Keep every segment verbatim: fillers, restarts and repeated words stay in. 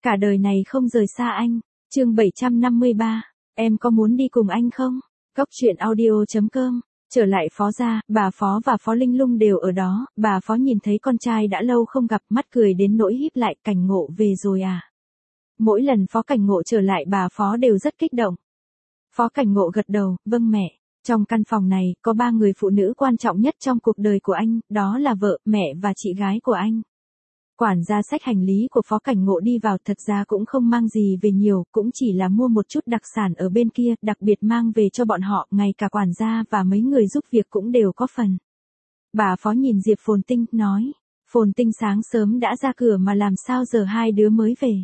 cả đời này không rời xa anh. Chương bảy trăm năm mươi ba, em có muốn đi cùng anh không? Góc truyện audio chấm com. Trở lại Phó gia, bà Phó và Phó Linh Lung đều ở đó, bà Phó nhìn thấy con trai đã lâu không gặp, mắt cười đến nỗi híp lại. Cảnh Ngộ về rồi à? Mỗi lần Phó Cảnh Ngộ trở lại bà Phó đều rất kích động. Phó Cảnh Ngộ gật đầu, vâng mẹ. Trong căn phòng này, có ba người phụ nữ quan trọng nhất trong cuộc đời của anh, đó là vợ, mẹ và chị gái của anh. Quản gia xách hành lý của Phó Cảnh Ngộ đi vào, thật ra cũng không mang gì về nhiều, cũng chỉ là mua một chút đặc sản ở bên kia, đặc biệt mang về cho bọn họ, ngay cả quản gia và mấy người giúp việc cũng đều có phần. Bà Phó nhìn Diệp Phồn Tinh, nói, Phồn Tinh sáng sớm đã ra cửa mà làm sao giờ hai đứa mới về.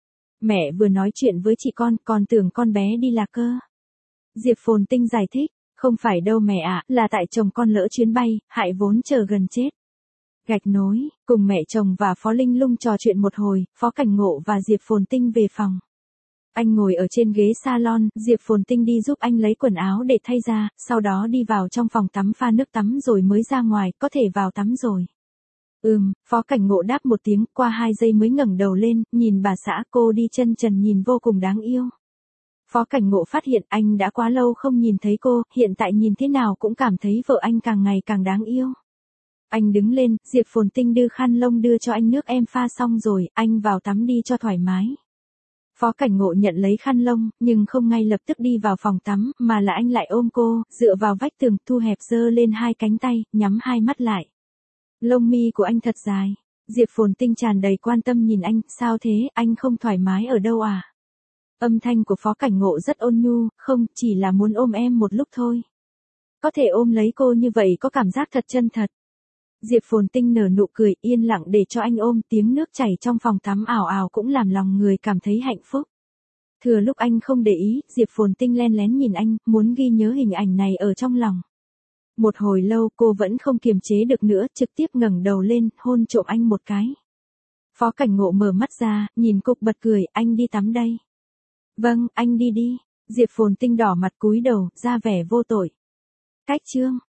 Mẹ vừa nói chuyện với chị con, còn tưởng con bé đi lạc cơ. Diệp Phồn Tinh giải thích, không phải đâu mẹ ạ, là tại chồng con lỡ chuyến bay, hại vốn chờ gần chết. Gạch nối, cùng mẹ chồng và Phó Linh Lung trò chuyện một hồi, Phó Cảnh Ngộ và Diệp Phồn Tinh về phòng. Anh ngồi ở trên ghế salon, Diệp Phồn Tinh đi giúp anh lấy quần áo để thay ra, sau đó đi vào trong phòng tắm pha nước tắm rồi mới ra ngoài, có thể vào tắm rồi. Ừm, Phó Cảnh Ngộ đáp một tiếng, qua hai giây mới ngẩng đầu lên, nhìn bà xã, cô đi chân trần nhìn vô cùng đáng yêu. Phó Cảnh Ngộ phát hiện anh đã quá lâu không nhìn thấy cô, hiện tại nhìn thế nào cũng cảm thấy vợ anh càng ngày càng đáng yêu. Anh đứng lên, Diệp Phồn Tinh đưa khăn lông đưa cho anh, nước em pha xong rồi, anh vào tắm đi cho thoải mái. Phó Cảnh Ngộ nhận lấy khăn lông, nhưng không ngay lập tức đi vào phòng tắm, mà là anh lại ôm cô, dựa vào vách tường, thu hẹp giơ lên hai cánh tay, nhắm hai mắt lại. Lông mi của anh thật dài. Diệp Phồn Tinh tràn đầy quan tâm nhìn anh, sao thế, anh không thoải mái ở đâu à? Âm thanh của Phó Cảnh Ngộ rất ôn nhu, không, chỉ là muốn ôm em một lúc thôi. Có thể ôm lấy cô như vậy có cảm giác thật chân thật. Diệp Phồn Tinh nở nụ cười, yên lặng để cho anh ôm, tiếng nước chảy trong phòng tắm ào ào cũng làm lòng người cảm thấy hạnh phúc. Thừa lúc anh không để ý, Diệp Phồn Tinh len lén nhìn anh, muốn ghi nhớ hình ảnh này ở trong lòng. Một hồi lâu cô vẫn không kiềm chế được nữa, trực tiếp ngẩng đầu lên, hôn trộm anh một cái. Phó Cảnh Ngộ mở mắt ra, nhìn cô bật cười, anh đi tắm đây. Vâng, anh đi đi. Diệp Phồn Tinh đỏ mặt cúi đầu, ra vẻ vô tội. Cách chương.